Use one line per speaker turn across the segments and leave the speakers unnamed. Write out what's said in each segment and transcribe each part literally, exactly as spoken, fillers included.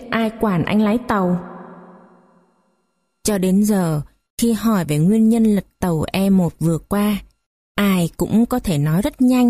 ai quản anh lái tàu? Cho đến giờ, khi hỏi về nguyên nhân lật tàu E một vừa qua, ai cũng có thể nói rất nhanh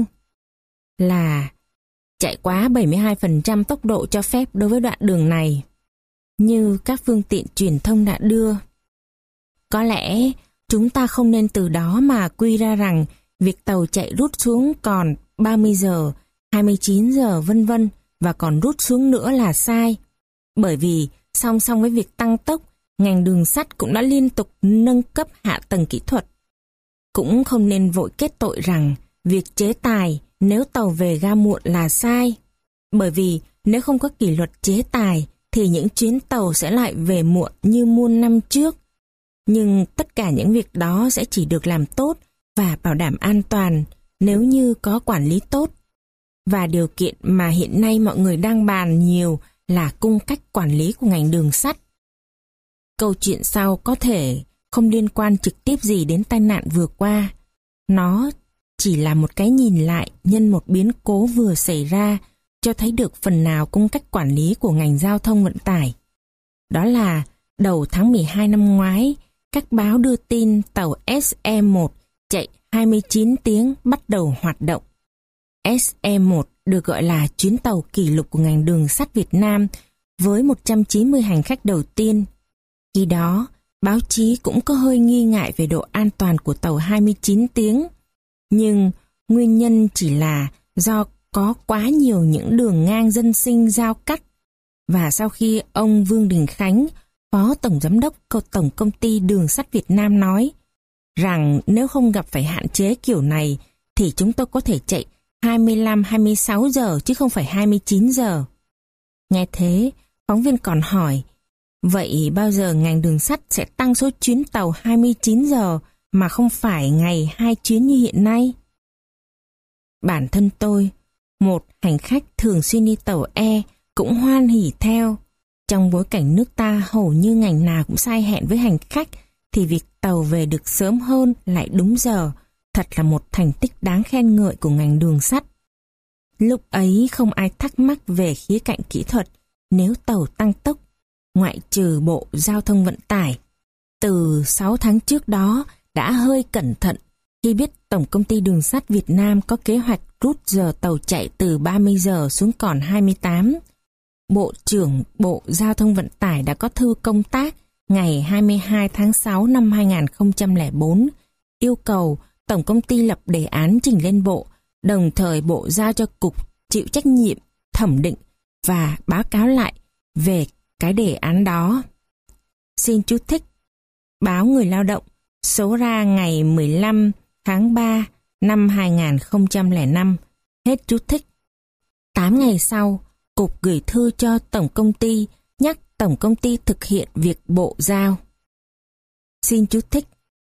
là chạy quá bảy mươi hai phần trăm tốc độ cho phép đối với đoạn đường này, như các phương tiện truyền thông đã đưa. Có lẽ chúng ta không nên từ đó mà quy ra rằng việc tàu chạy rút xuống còn ba mươi giờ, hai mươi chín giờ vân vân và còn rút xuống nữa là sai. Bởi vì song song với việc tăng tốc, ngành đường sắt cũng đã liên tục nâng cấp hạ tầng kỹ thuật. Cũng không nên vội kết tội rằng việc chế tài nếu tàu về ga muộn là sai. Bởi vì nếu không có kỷ luật chế tài thì những chuyến tàu sẽ lại về muộn như muôn năm trước. Nhưng tất cả những việc đó sẽ chỉ được làm tốt và bảo đảm an toàn nếu như có quản lý tốt. Và điều kiện mà hiện nay mọi người đang bàn nhiều là cung cách quản lý của ngành đường sắt. Câu chuyện sau có thể không liên quan trực tiếp gì đến tai nạn vừa qua. Nó chỉ là một cái nhìn lại nhân một biến cố vừa xảy ra, cho thấy được phần nào cung cách quản lý của ngành giao thông vận tải. Đó là đầu tháng mười hai năm ngoái, các báo đưa tin tàu S E một chạy hai mươi chín tiếng bắt đầu hoạt động. S E một được gọi là chuyến tàu kỷ lục của ngành đường sắt Việt Nam với một trăm chín mươi hành khách đầu tiên. Khi đó, báo chí cũng có hơi nghi ngại về độ an toàn của tàu hai mươi chín tiếng. Nhưng nguyên nhân chỉ là do có quá nhiều những đường ngang dân sinh giao cắt. Và sau khi ông Vương Đình Khánh, Phó Tổng Giám đốc Tổng Công ty Đường sắt Việt Nam nói rằng nếu không gặp phải hạn chế kiểu này thì chúng tôi có thể chạy hai mươi lăm hai mươi sáu giờ chứ không phải hai mươi chín giờ. Nghe thế, phóng viên còn hỏi, vậy bao giờ ngành đường sắt sẽ tăng số chuyến tàu hai mươi chín giờ mà không phải ngày hai chuyến như hiện nay? Bản thân tôi, một hành khách thường xuyên đi tàu E, cũng hoan hỉ theo. Trong bối cảnh nước ta hầu như ngành nào cũng sai hẹn với hành khách, thì việc tàu về được sớm hơn lại đúng giờ, thật là một thành tích đáng khen ngợi của ngành đường sắt. Lúc ấy không ai thắc mắc về khía cạnh kỹ thuật nếu tàu tăng tốc, ngoại trừ Bộ Giao thông Vận tải. Từ sáu tháng trước đó đã hơi cẩn thận khi biết Tổng Công ty Đường sắt Việt Nam có kế hoạch rút giờ tàu chạy từ ba mươi giờ xuống còn hai mươi tám. Bộ trưởng Bộ Giao thông Vận tải đã có thư công tác ngày hai mươi hai tháng sáu năm hai nghìn không trăm lẻ bốn yêu cầu Tổng Công ty lập đề án trình lên Bộ, đồng thời Bộ giao cho Cục chịu trách nhiệm thẩm định và báo cáo lại về cái đề án đó. Xin chú thích, báo Người Lao động, số ra ngày mười lăm tháng ba năm hai nghìn không trăm lẻ năm, hết chú thích. Tám ngày sau, Cục gửi thư cho Tổng Công ty nhắc Tổng Công ty thực hiện việc Bộ giao. Xin chú thích,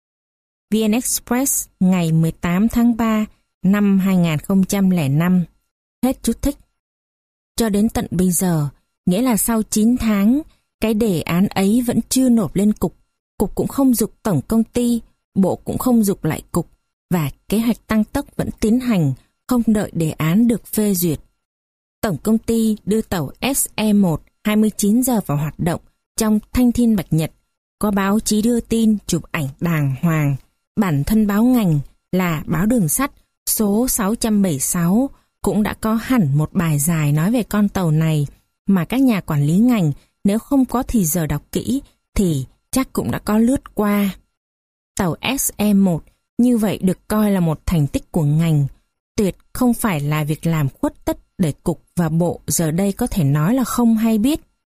vê en Express ngày mười tám tháng ba năm hai nghìn không trăm lẻ năm, hết chú thích. Cho đến tận bây giờ, nghĩa là sau chín tháng, cái đề án ấy vẫn chưa nộp lên Cục. Cục cũng không giục Tổng Công ty, Bộ cũng không giục lại Cục, và kế hoạch tăng tốc vẫn tiến hành, không đợi đề án được phê duyệt. Tổng Công ty đưa tàu S E một hai mươi chín giờ vào hoạt động trong Thanh Thiên Bạch Nhật. Có báo chí đưa tin, chụp ảnh đàng hoàng. Bản thân báo ngành là báo Đường sắt số sáu trăm bảy mươi sáu cũng đã có hẳn một bài dài nói về con tàu này, mà các nhà quản lý ngành nếu không có thì giờ đọc kỹ thì chắc cũng đã có lướt qua. Tàu S E một như vậy được coi là một thành tích của ngành, tuyệt không phải là việc làm khuất tất để Cục và Bộ giờ đây có thể nói là không hay biết.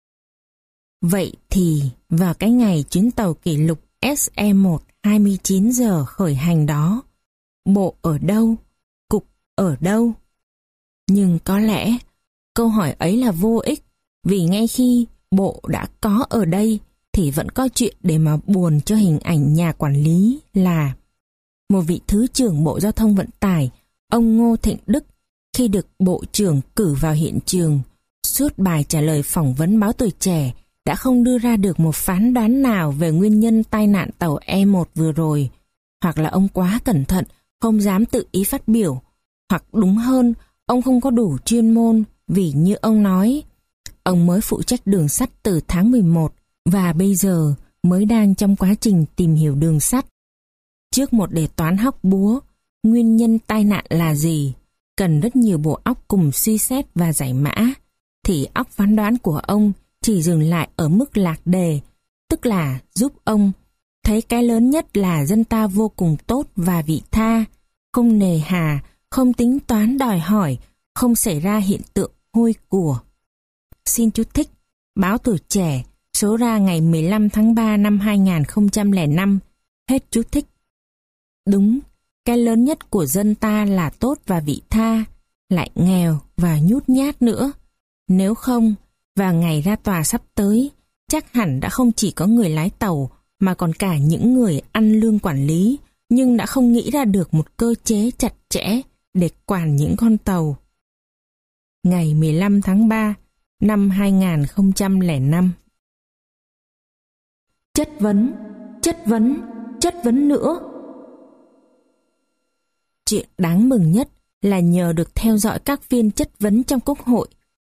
Vậy thì vào cái ngày chuyến tàu kỷ lục S E một hai mươi chín giờ khởi hành đó, Bộ ở đâu? Cục ở đâu? Nhưng có lẽ câu hỏi ấy là vô ích, vì ngay khi Bộ đã có ở đây thì vẫn có chuyện để mà buồn cho hình ảnh nhà quản lý là một vị Thứ trưởng Bộ Giao thông Vận tải, ông Ngô Thịnh Đức, khi được Bộ trưởng cử vào hiện trường, suốt bài trả lời phỏng vấn báo Tuổi Trẻ đã không đưa ra được một phán đoán nào về nguyên nhân tai nạn tàu E một vừa rồi. Hoặc là ông quá cẩn thận, không dám tự ý phát biểu, hoặc đúng hơn, ông không có đủ chuyên môn, vì như ông nói, ông mới phụ trách đường sắt từ tháng mười một và bây giờ mới đang trong quá trình tìm hiểu đường sắt. Trước một đề toán hóc búa, nguyên nhân tai nạn là gì, cần rất nhiều bộ óc cùng suy xét và giải mã, thì óc phán đoán của ông chỉ dừng lại ở mức lạc đề, tức là giúp ông thấy cái lớn nhất là dân ta vô cùng tốt và vị tha, không nề hà, không tính toán đòi hỏi, không xảy ra hiện tượng hôi của. Xin chú thích, báo Tuổi Trẻ, số ra ngày mười lăm tháng ba năm hai nghìn không trăm lẻ năm, hết chú thích. Đúng, cái lớn nhất của dân ta là tốt và vị tha, lại nghèo và nhút nhát nữa. Nếu không, vào ngày ra tòa sắp tới, chắc hẳn đã không chỉ có người lái tàu mà còn cả những người ăn lương quản lý, nhưng đã không nghĩ ra được một cơ chế chặt chẽ để quản những con tàu. Ngày mười lăm tháng ba năm hai nghìn không trăm lẻ năm. Chất vấn, chất vấn, chất vấn nữa. Chuyện đáng mừng nhất là nhờ được theo dõi các phiên chất vấn trong Quốc hội,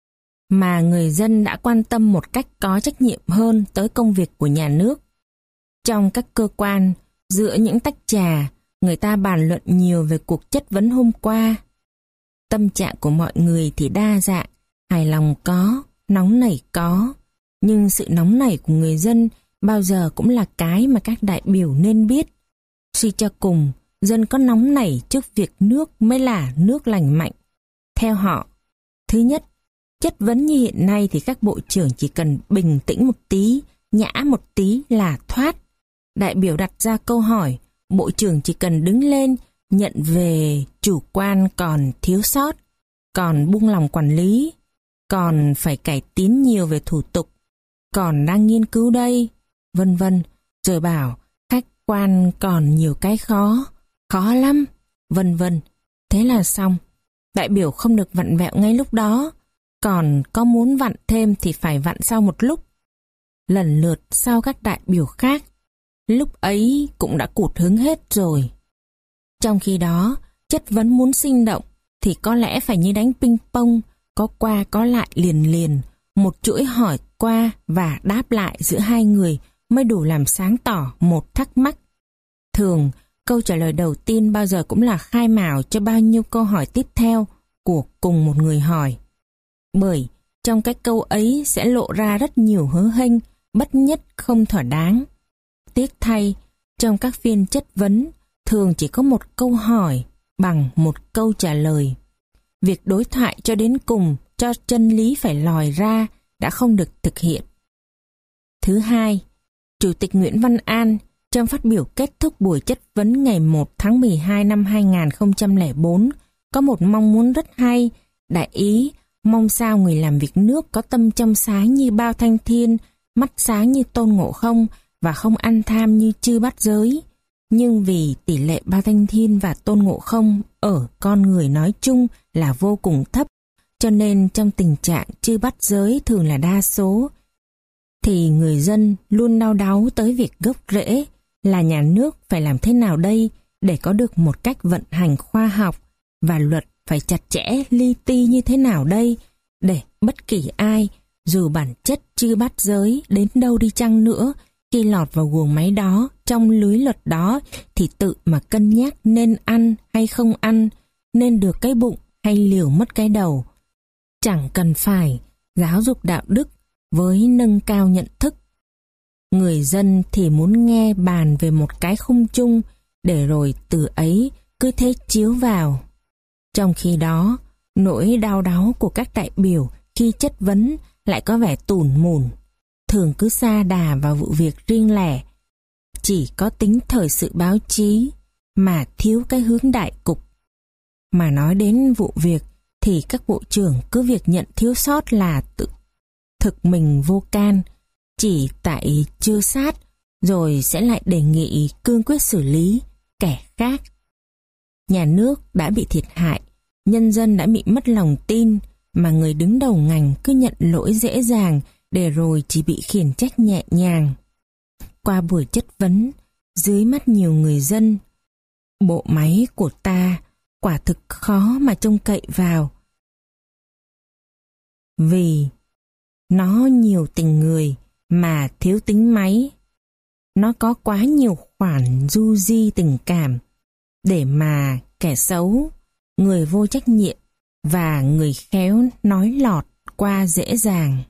mà người dân đã quan tâm một cách có trách nhiệm hơn tới công việc của nhà nước. Trong các cơ quan, giữa những tách trà, người ta bàn luận nhiều về cuộc chất vấn hôm qua. Tâm trạng của mọi người thì đa dạng, hài lòng có, nóng nảy có. Nhưng sự nóng nảy của người dân bao giờ cũng là cái mà các đại biểu nên biết. Suy cho cùng, dân có nóng nảy trước việc nước mới là nước lành mạnh. Theo họ, thứ nhất, chất vấn như hiện nay thì các bộ trưởng chỉ cần bình tĩnh một tí, nhã một tí là thoát. Đại biểu đặt ra câu hỏi, bộ trưởng chỉ cần đứng lên, nhận về chủ quan còn thiếu sót, còn buông lỏng quản lý, còn phải cải tiến nhiều về thủ tục, còn đang nghiên cứu đây, vân vân, rồi bảo khách quan còn nhiều cái khó, khó lắm, vân vân. Thế là xong. Đại biểu không được vặn vẹo ngay lúc đó, còn có muốn vặn thêm thì phải vặn sau một lúc, lần lượt sau các đại biểu khác. Lúc ấy cũng đã cụt hứng hết rồi. Trong khi đó, chất vấn muốn sinh động thì có lẽ phải như đánh ping pong, có qua có lại liền liền, một chuỗi hỏi qua và đáp lại giữa hai người mới đủ làm sáng tỏ một thắc mắc. Thường, câu trả lời đầu tiên bao giờ cũng là khai mào cho bao nhiêu câu hỏi tiếp theo của cùng một người hỏi. Bởi trong cái câu ấy sẽ lộ ra rất nhiều hớ hênh, bất nhất không thỏa đáng. Tiếc thay, trong các phiên chất vấn, thường chỉ có một câu hỏi bằng một câu trả lời. Việc đối thoại cho đến cùng, cho chân lý phải lòi ra, đã không được thực hiện. Thứ hai, Chủ tịch Nguyễn Văn An trong phát biểu kết thúc buổi chất vấn ngày một tháng mười hai năm hai nghìn không trăm lẻ bốn có một mong muốn rất hay, đại ý mong sao người làm việc nước có tâm trong sáng như bao thanh thiên, mắt sáng như Tôn Ngộ Không và không ăn tham như Chư Bát Giới. Nhưng vì tỷ lệ Bao Thanh Thiên và Tôn Ngộ Không ở con người nói chung là vô cùng thấp, cho nên trong tình trạng Chư Bát Giới thường là đa số, thì người dân luôn đau đáu tới việc gốc rễ là nhà nước phải làm thế nào đây để có được một cách vận hành khoa học, và luật phải chặt chẽ li ti như thế nào đây để bất kỳ ai, dù bản chất Chư Bát Giới đến đâu đi chăng nữa, khi lọt vào guồng máy đó, trong lưới luật đó, thì tự mà cân nhắc nên ăn hay không ăn, nên được cái bụng hay liều mất cái đầu. Chẳng cần phải giáo dục đạo đức với nâng cao nhận thức. Người dân thì muốn nghe bàn về một cái khung chung, để rồi từ ấy cứ thế chiếu vào. Trong khi đó, nỗi đau đáu của các đại biểu khi chất vấn lại có vẻ tủn mủn, thường cứ sa đà vào vụ việc riêng lẻ, chỉ có tính thời sự báo chí mà thiếu cái hướng đại cục. Mà nói đến vụ việc thì các bộ trưởng cứ việc nhận thiếu sót là tự thực mình vô can, chỉ tại chưa sát, rồi sẽ lại đề nghị cương quyết xử lý kẻ khác. Nhà nước đã bị thiệt hại, nhân dân đã bị mất lòng tin, mà người đứng đầu ngành cứ nhận lỗi dễ dàng để rồi chỉ bị khiển trách nhẹ nhàng. Qua buổi chất vấn, dưới mắt nhiều người dân, bộ máy của ta quả thực khó mà trông cậy vào. Vì Nó nhiều tình người mà thiếu tính máy. Nó có quá nhiều khoản du di tình cảm để mà kẻ xấu, người vô trách nhiệm và người khéo nói lọt qua dễ dàng.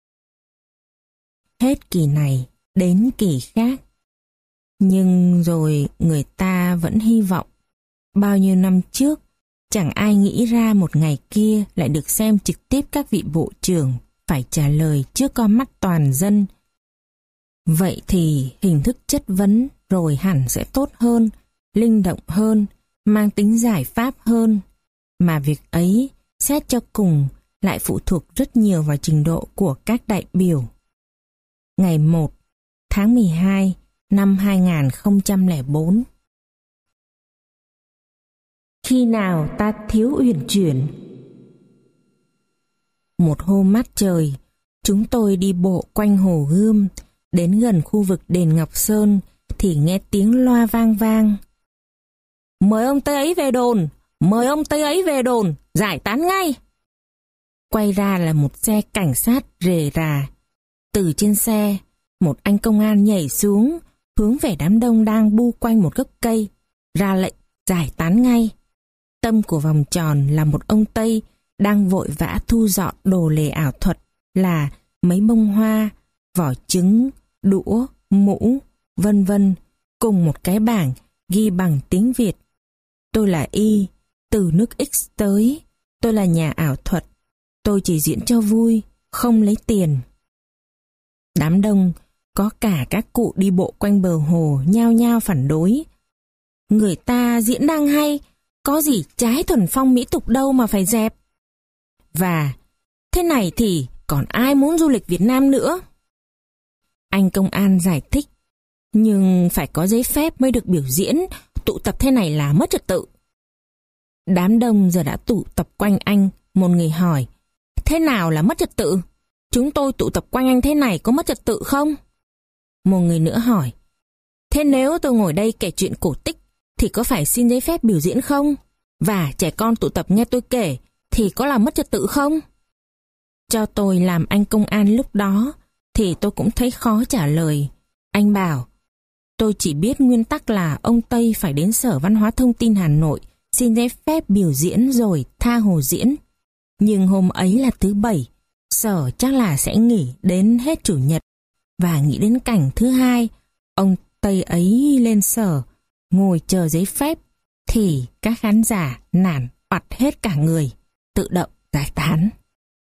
Hết kỳ này đến kỳ khác. Nhưng rồi người ta vẫn hy vọng. Bao nhiêu năm trước, chẳng ai nghĩ ra một ngày kia lại được xem trực tiếp các vị bộ trưởng phải trả lời trước con mắt toàn dân. Vậy thì hình thức chất vấn rồi hẳn sẽ tốt hơn, linh động hơn, mang tính giải pháp hơn. Mà việc ấy, xét cho cùng, lại phụ thuộc rất nhiều vào trình độ của các đại biểu. Ngày một tháng mười hai năm hai nghìn không trăm lẻ bốn. Khi nào ta thiếu uyển chuyển? Một hôm mát trời, chúng tôi đi bộ quanh Hồ Gươm, đến gần khu vực đền Ngọc Sơn thì nghe tiếng loa vang vang. Mời ông Tây ấy về đồn, mời ông Tây ấy về đồn, giải tán ngay. Quay ra là một xe cảnh sát rề rà. Từ trên xe, một anh công an nhảy xuống, hướng về đám đông đang bu quanh một gốc cây, ra lệnh giải tán ngay. Tâm của vòng tròn là một ông Tây đang vội vã thu dọn đồ lề ảo thuật là mấy bông hoa, vỏ trứng, đũa, mũ, vân vân, cùng một cái bảng ghi bằng tiếng Việt. Tôi là Y, từ nước X tới, tôi là nhà ảo thuật, tôi chỉ diễn cho vui, không lấy tiền. Đám đông, có cả các cụ đi bộ quanh bờ hồ nhao nhao phản đối. Người ta diễn đang hay, có gì trái thuần phong mỹ tục đâu mà phải dẹp. Và thế này thì còn ai muốn du lịch Việt Nam nữa? Anh công an giải thích, nhưng phải có giấy phép mới được biểu diễn, tụ tập thế này là mất trật tự. Đám đông giờ đã tụ tập quanh anh, một người hỏi, thế nào là mất trật tự? Chúng tôi tụ tập quanh anh thế này có mất trật tự không? Một người nữa hỏi, thế nếu tôi ngồi đây kể chuyện cổ tích thì có phải xin giấy phép biểu diễn không? Và trẻ con tụ tập nghe tôi kể thì có làm mất trật tự không? Cho tôi làm anh công an lúc đó thì tôi cũng thấy khó trả lời. Anh bảo, tôi chỉ biết nguyên tắc là ông Tây phải đến Sở Văn hóa Thông tin Hà Nội xin giấy phép biểu diễn rồi tha hồ diễn. Nhưng hôm ấy là thứ Bảy, Sở chắc là sẽ nghỉ đến hết Chủ nhật. Và nghĩ đến cảnh thứ hai, ông Tây ấy lên Sở, ngồi chờ giấy phép, thì các khán giả nản oặt hết cả người, tự động giải tán.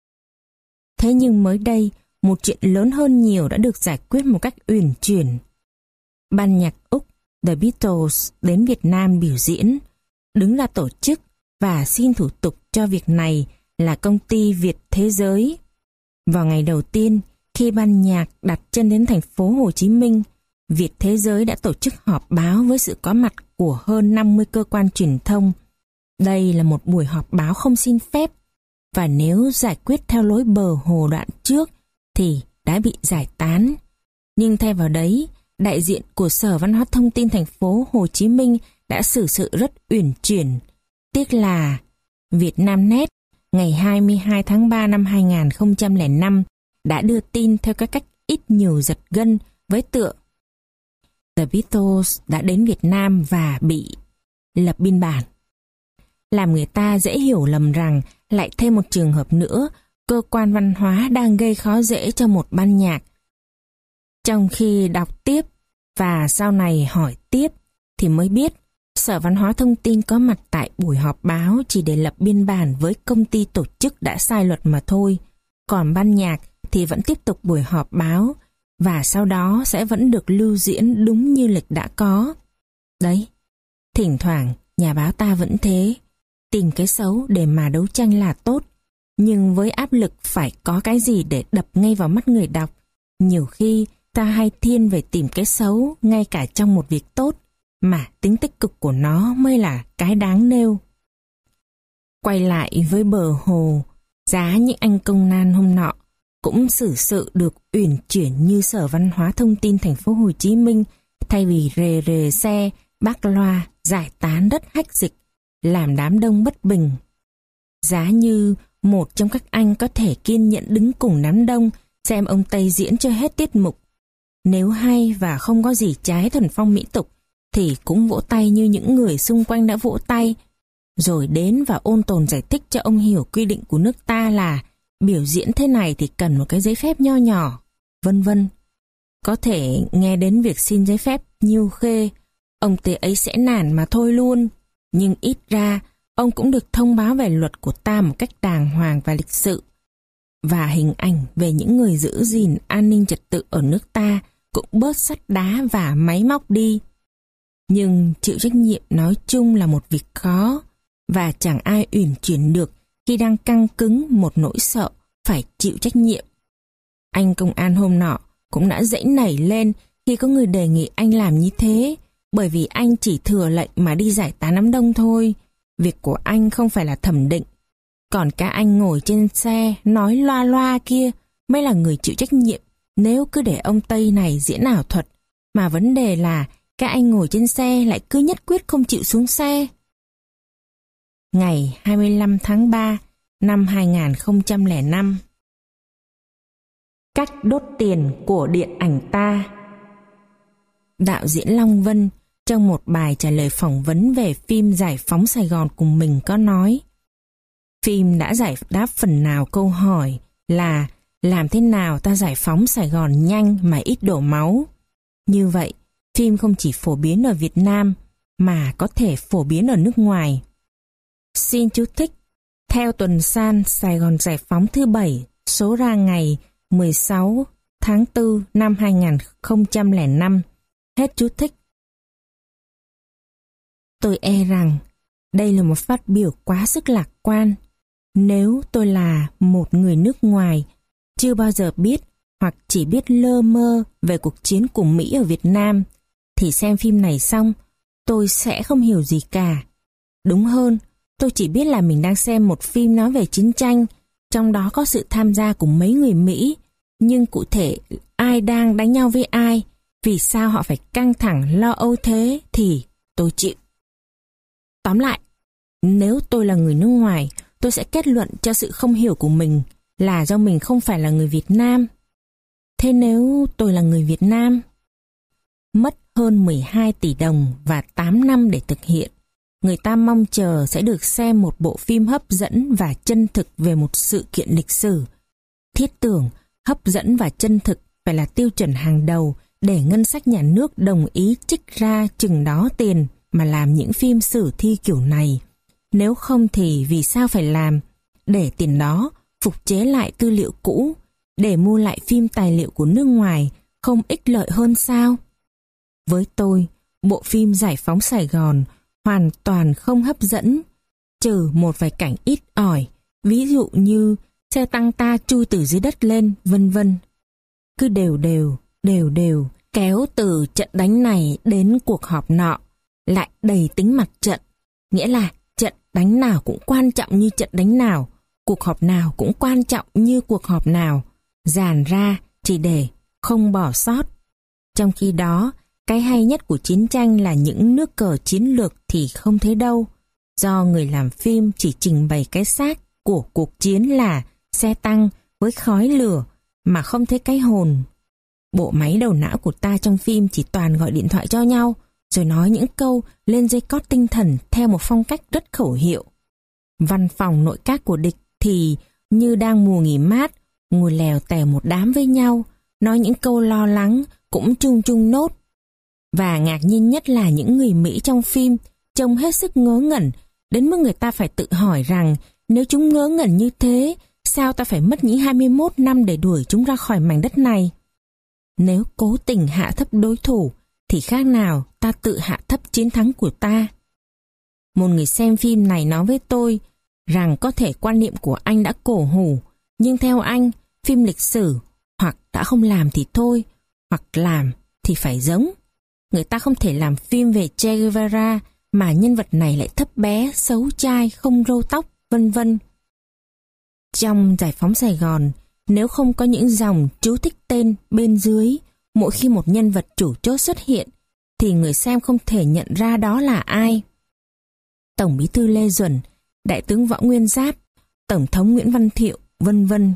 Thế nhưng mới đây, một chuyện lớn hơn nhiều đã được giải quyết một cách uyển chuyển. Ban nhạc Úc The Beatles đến Việt Nam biểu diễn, đứng ra tổ chức và xin thủ tục cho việc này là công ty Việt Thế Giới. Vào ngày đầu tiên, khi ban nhạc đặt chân đến thành phố Hồ Chí Minh, Việt Thế Giới đã tổ chức họp báo với sự có mặt của hơn năm mươi cơ quan truyền thông. Đây là một buổi họp báo không xin phép, và nếu giải quyết theo lối bờ hồ đoạn trước thì đã bị giải tán. Nhưng thay vào đấy, đại diện của Sở Văn hóa Thông tin thành phố Hồ Chí Minh đã xử sự rất uyển chuyển. Tiếc là Vietnamnet ngày hai mươi hai tháng ba năm hai nghìn không trăm lẻ năm đã đưa tin theo các cách ít nhiều giật gân với tựa The Beatles đã đến Việt Nam và bị lập biên bản. Làm người ta dễ hiểu lầm rằng lại thêm một trường hợp nữa, cơ quan văn hóa đang gây khó dễ cho một ban nhạc. Trong khi đọc tiếp và sau này hỏi tiếp thì mới biết Sở Văn hóa Thông tin có mặt tại buổi họp báo chỉ để lập biên bản với công ty tổ chức đã sai luật mà thôi. Còn ban nhạc thì vẫn tiếp tục buổi họp báo và sau đó sẽ vẫn được lưu diễn đúng như lịch đã có. Đấy, thỉnh thoảng nhà báo ta vẫn thế, tìm cái xấu để mà đấu tranh là tốt, nhưng với áp lực phải có cái gì để đập ngay vào mắt người đọc, nhiều khi ta hay thiên về tìm cái xấu ngay cả trong một việc tốt, mà tính tích cực của nó mới là cái đáng nêu. Quay lại với bờ hồ, giá những anh công an hôm nọ cũng xử sự được uyển chuyển như Sở Văn hóa Thông tin thành phố Hồ Chí Minh, thay vì rề rề xe, bác loa, giải tán rất hách dịch, làm đám đông bất bình. Giá như một trong các anh có thể kiên nhẫn đứng cùng đám đông xem ông Tây diễn cho hết tiết mục. Nếu hay và không có gì trái thuần phong mỹ tục, thì cũng vỗ tay như những người xung quanh đã vỗ tay, rồi đến và ôn tồn giải thích cho ông hiểu quy định của nước ta là biểu diễn thế này thì cần một cái giấy phép nho nhỏ, vân vân. Có thể nghe đến việc xin giấy phép nhiêu khê, ông Tây ấy sẽ nản mà thôi luôn, nhưng ít ra ông cũng được thông báo về luật của ta một cách đàng hoàng và lịch sự. Và hình ảnh về những người giữ gìn an ninh trật tự ở nước ta cũng bớt sắt đá và máy móc đi. Nhưng chịu trách nhiệm nói chung là một việc khó, và chẳng ai uyển chuyển được khi đang căng cứng một nỗi sợ phải chịu trách nhiệm. Anh công an hôm nọ cũng đã dãy nảy lên khi có người đề nghị anh làm như thế, bởi vì anh chỉ thừa lệnh mà đi giải tán đám đông thôi. Việc của anh không phải là thẩm định. Còn cả anh ngồi trên xe nói loa loa kia mới là người chịu trách nhiệm nếu cứ để ông Tây này diễn ảo thuật. Mà vấn đề là các anh ngồi trên xe lại cứ nhất quyết không chịu xuống xe. Ngày hai mươi lăm tháng ba năm hai nghìn không trăm lẻ năm. Cách đốt tiền của điện ảnh ta. Đạo diễn Long Vân trong một bài trả lời phỏng vấn về phim Giải phóng Sài Gòn cùng mình có nói: phim đã giải đáp phần nào câu hỏi là làm thế nào ta giải phóng Sài Gòn nhanh mà ít đổ máu. Như vậy, phim không chỉ phổ biến ở Việt Nam mà có thể phổ biến ở nước ngoài. Xin chú thích, theo tuần san Sài Gòn Giải phóng thứ bảy, số ra ngày mười sáu tháng tư năm hai nghìn không trăm lẻ năm. Hết chú thích. Tôi e rằng đây là một phát biểu quá sức lạc quan. Nếu tôi là một người nước ngoài, chưa bao giờ biết hoặc chỉ biết lơ mơ về cuộc chiến của Mỹ ở Việt Nam, thì xem phim này xong, tôi sẽ không hiểu gì cả. Đúng hơn, tôi chỉ biết là mình đang xem một phim nói về chiến tranh, trong đó có sự tham gia của mấy người Mỹ, nhưng cụ thể ai đang đánh nhau với ai, vì sao họ phải căng thẳng lo âu thế thì tôi chịu. Tóm lại, nếu tôi là người nước ngoài, tôi sẽ kết luận cho sự không hiểu của mình là do mình không phải là người Việt Nam. Thế nếu tôi là người Việt Nam? Mất hơn mười hai tỷ đồng và tám năm để thực hiện, người ta mong chờ sẽ được xem một bộ phim hấp dẫn và chân thực về một sự kiện lịch sử. Thiết tưởng, hấp dẫn và chân thực phải là tiêu chuẩn hàng đầu để ngân sách nhà nước đồng ý trích ra chừng đó tiền mà làm những phim sử thi kiểu này. Nếu không thì vì sao phải làm? Để tiền đó phục chế lại tư liệu cũ, để mua lại phim tài liệu của nước ngoài không ích lợi hơn sao? Với tôi, bộ phim Giải phóng Sài Gòn hoàn toàn không hấp dẫn, trừ một vài cảnh ít ỏi, ví dụ như xe tăng ta chui từ dưới đất lên, vân vân. Cứ đều đều, đều đều, kéo từ trận đánh này đến cuộc họp nọ, lại đầy tính mặt trận, nghĩa là trận đánh nào cũng quan trọng như trận đánh nào, cuộc họp nào cũng quan trọng như cuộc họp nào, dàn ra chỉ để không bỏ sót. Trong khi đó, cái hay nhất của chiến tranh là những nước cờ chiến lược thì không thấy đâu, do người làm phim chỉ trình bày cái xác của cuộc chiến là xe tăng với khói lửa mà không thấy cái hồn. Bộ máy đầu não của ta trong phim chỉ toàn gọi điện thoại cho nhau, rồi nói những câu lên dây cót tinh thần theo một phong cách rất khẩu hiệu. Văn phòng nội các của địch thì như đang mùa nghỉ mát, ngồi lèo tèo một đám với nhau, nói những câu lo lắng cũng chung chung nốt. Và ngạc nhiên nhất là những người Mỹ trong phim trông hết sức ngớ ngẩn, đến mức người ta phải tự hỏi rằng nếu chúng ngớ ngẩn như thế, sao ta phải mất những hai mươi mốt năm để đuổi chúng ra khỏi mảnh đất này? Nếu cố tình hạ thấp đối thủ, thì khác nào ta tự hạ thấp chiến thắng của ta. Một người xem phim này nói với tôi rằng có thể quan niệm của anh đã cổ hủ, nhưng theo anh, phim lịch sử hoặc đã không làm thì thôi, hoặc làm thì phải giống. Người ta không thể làm phim về Che Guevara mà nhân vật này lại thấp bé, xấu trai, không râu tóc, vân vân. Trong Giải phóng Sài Gòn, nếu không có những dòng chú thích tên bên dưới mỗi khi một nhân vật chủ chốt xuất hiện, thì người xem không thể nhận ra đó là ai. Tổng bí thư Lê Duẩn, Đại tướng Võ Nguyên Giáp, Tổng thống Nguyễn Văn Thiệu, vân vân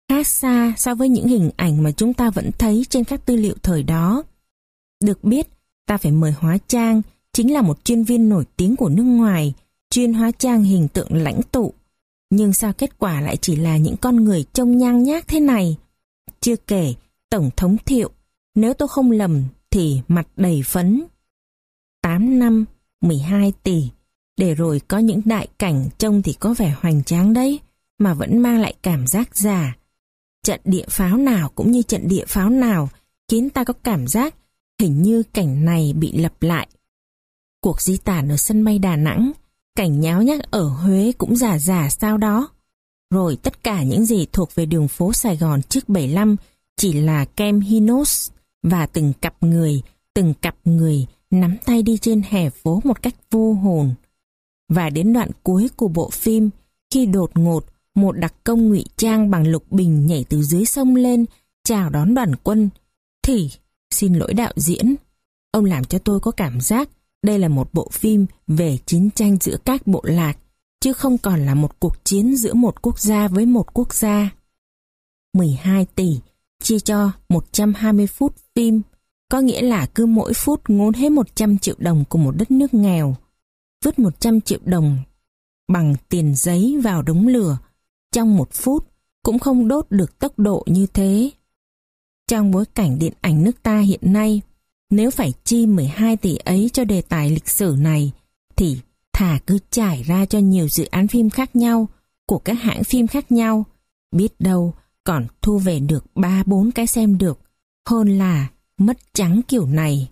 khác xa so với những hình ảnh mà chúng ta vẫn thấy trên các tư liệu thời đó. Được biết, ta phải mời hóa trang, chính là một chuyên viên nổi tiếng của nước ngoài, chuyên hóa trang hình tượng lãnh tụ. Nhưng sao kết quả lại chỉ là những con người trông nhang nhác thế này? Chưa kể, Tổng thống Thiệu, nếu tôi không lầm thì mặt đầy phấn. tám năm, mười hai tỷ, để rồi có những đại cảnh trông thì có vẻ hoành tráng đấy, mà vẫn mang lại cảm giác già. Trận địa pháo nào cũng như trận địa pháo nào khiến ta có cảm giác hình như cảnh này bị lặp lại. Cuộc di tản ở sân bay Đà Nẵng, cảnh nháo nhác ở Huế cũng giả giả sao đó. Rồi tất cả những gì thuộc về đường phố Sài Gòn trước bảy lăm chỉ là kem Hinos và từng cặp người, từng cặp người nắm tay đi trên hè phố một cách vô hồn. Và đến đoạn cuối của bộ phim, khi đột ngột một đặc công ngụy trang bằng lục bình nhảy từ dưới sông lên chào đón đoàn quân, thì xin lỗi đạo diễn, ông làm cho tôi có cảm giác đây là một bộ phim về chiến tranh giữa các bộ lạc, chứ không còn là một cuộc chiến giữa một quốc gia với một quốc gia. mười hai tỷ chia cho một trăm hai mươi phút phim, có nghĩa là cứ mỗi phút ngốn hết một trăm triệu đồng của một đất nước nghèo. Vứt một trăm triệu đồng bằng tiền giấy vào đống lửa trong một phút cũng không đốt được tốc độ như thế. Trong bối cảnh điện ảnh nước ta hiện nay, nếu phải chi mười hai tỷ ấy cho đề tài lịch sử này, thì thà cứ trải ra cho nhiều dự án phim khác nhau, của các hãng phim khác nhau, biết đâu còn thu về được ba bốn cái xem được, hơn là mất trắng kiểu này.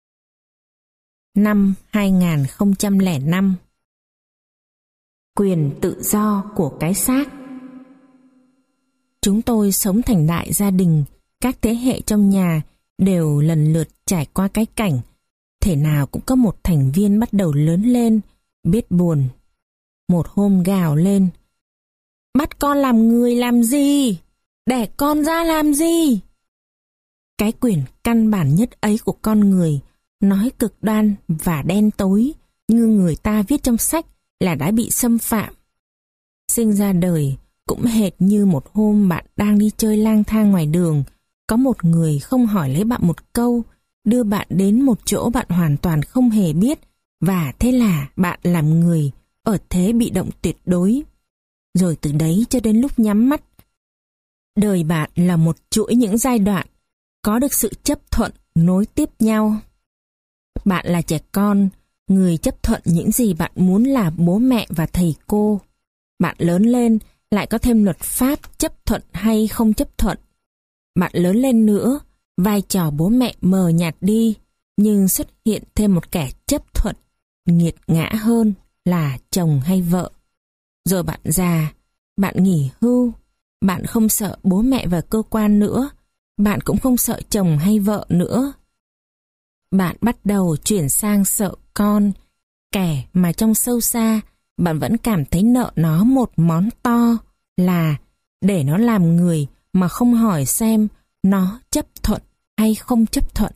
Năm hai nghìn không trăm lẻ năm. Quyền tự do của cái xác. Chúng tôi sống thành đại gia đình, các thế hệ trong nhà đều lần lượt trải qua cái cảnh, thể nào cũng có một thành viên bắt đầu lớn lên, biết buồn. Một hôm gào lên: "Bắt con làm người làm gì? Đẻ con ra làm gì?" Cái quyền căn bản nhất ấy của con người, nói cực đoan và đen tối như người ta viết trong sách, là đã bị xâm phạm. Sinh ra đời cũng hệt như một hôm bạn đang đi chơi lang thang ngoài đường, có một người không hỏi lấy bạn một câu, đưa bạn đến một chỗ bạn hoàn toàn không hề biết, và thế là bạn làm người ở thế bị động tuyệt đối. Rồi từ đấy cho đến lúc nhắm mắt, đời bạn là một chuỗi những giai đoạn, có được sự chấp thuận nối tiếp nhau. Bạn là trẻ con, người chấp thuận những gì bạn muốn là bố mẹ và thầy cô. Bạn lớn lên, lại có thêm luật pháp chấp thuận hay không chấp thuận. Bạn lớn lên nữa, vai trò bố mẹ mờ nhạt đi, nhưng xuất hiện thêm một kẻ chấp thuận nghiệt ngã hơn là chồng hay vợ. Rồi bạn già, bạn nghỉ hưu, bạn không sợ bố mẹ và cơ quan nữa, bạn cũng không sợ chồng hay vợ nữa. Bạn bắt đầu chuyển sang sợ con, kẻ mà trong sâu xa bạn vẫn cảm thấy nợ nó một món to, là để nó làm người mà không hỏi xem nó chấp thuận hay không chấp thuận.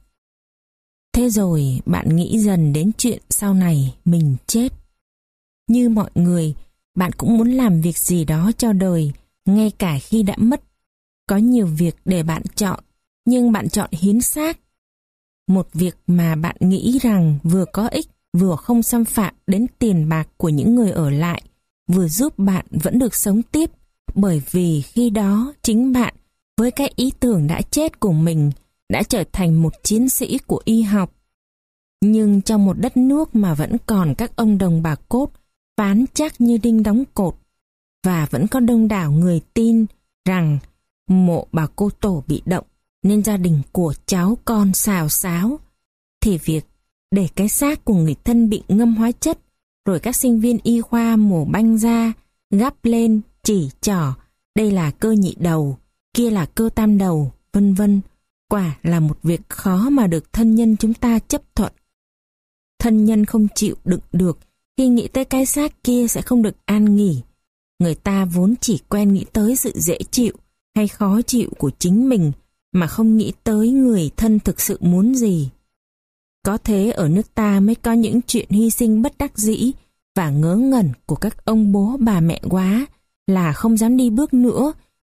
Thế rồi bạn nghĩ dần đến chuyện sau này mình chết. Như mọi người, bạn cũng muốn làm việc gì đó cho đời, ngay cả khi đã mất. Có nhiều việc để bạn chọn, nhưng bạn chọn hiến xác. Một việc mà bạn nghĩ rằng vừa có ích, vừa không xâm phạm đến tiền bạc của những người ở lại, vừa giúp bạn vẫn được sống tiếp, bởi vì khi đó chính bạn, với cái ý tưởng đã chết của mình, đã trở thành một chiến sĩ của y học. Nhưng trong một đất nước mà vẫn còn các ông đồng bà cốt phán chắc như đinh đóng cột, và vẫn có đông đảo người tin rằng mộ bà cô tổ bị động nên gia đình của cháu con xào xáo, thì việc để cái xác của người thân bị ngâm hóa chất, rồi các sinh viên y khoa mổ banh ra, gắp lên, chỉ trỏ, đây là cơ nhị đầu, kia là cơ tam đầu, vân vân, quả là một việc khó mà được thân nhân chúng ta chấp thuận. Thân nhân không chịu đựng được khi nghĩ tới cái xác kia sẽ không được an nghỉ. Người ta vốn chỉ quen nghĩ tới sự dễ chịu hay khó chịu của chính mình, mà không nghĩ tới người thân thực sự muốn gì. Có thế ở nước ta mới có những chuyện hy sinh bất đắc dĩ và ngớ ngẩn của các ông bố bà mẹ quá, là không dám đi bước nữa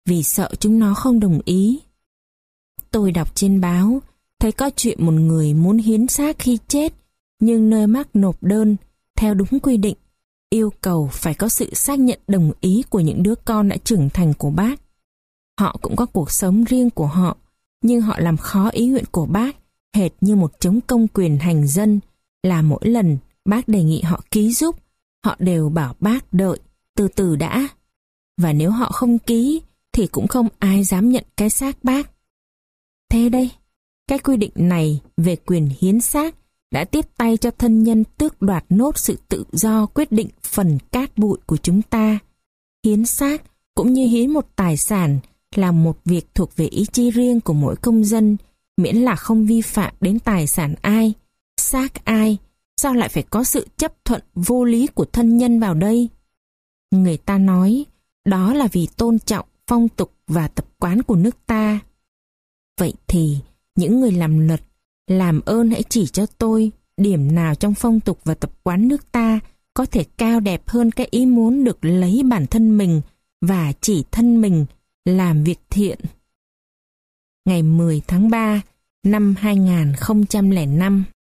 vì sợ chúng nó không đồng ý. Tôi đọc trên báo, thấy có chuyện một người muốn hiến xác khi chết, nhưng nơi mắc nộp đơn, theo đúng quy định, yêu cầu phải có sự xác nhận đồng ý của những đứa con đã trưởng thành của bác. Họ cũng có cuộc sống riêng của họ, nhưng họ làm khó ý nguyện của bác, hệt như một chống công quyền hành dân, là mỗi lần bác đề nghị họ ký giúp, họ đều bảo bác đợi, từ từ đã. Và nếu họ không ký, thì cũng không ai dám nhận cái xác bác. Thế đây, cái quy định này về quyền hiến xác đã tiếp tay cho thân nhân tước đoạt nốt sự tự do quyết định phần cát bụi của chúng ta. Hiến xác cũng như hiến một tài sản là một việc thuộc về ý chí riêng của mỗi công dân, miễn là không vi phạm đến tài sản ai, xác ai, sao lại phải có sự chấp thuận vô lý của thân nhân vào đây? Người ta nói đó là vì tôn trọng phong tục và tập quán của nước ta. Vậy thì những người làm luật, làm ơn hãy chỉ cho tôi điểm nào trong phong tục và tập quán nước ta có thể cao đẹp hơn cái ý muốn được lấy bản thân mình và chỉ thân mình làm việc thiện. Ngày mười tháng ba năm hai nghìn không trăm lẻ năm.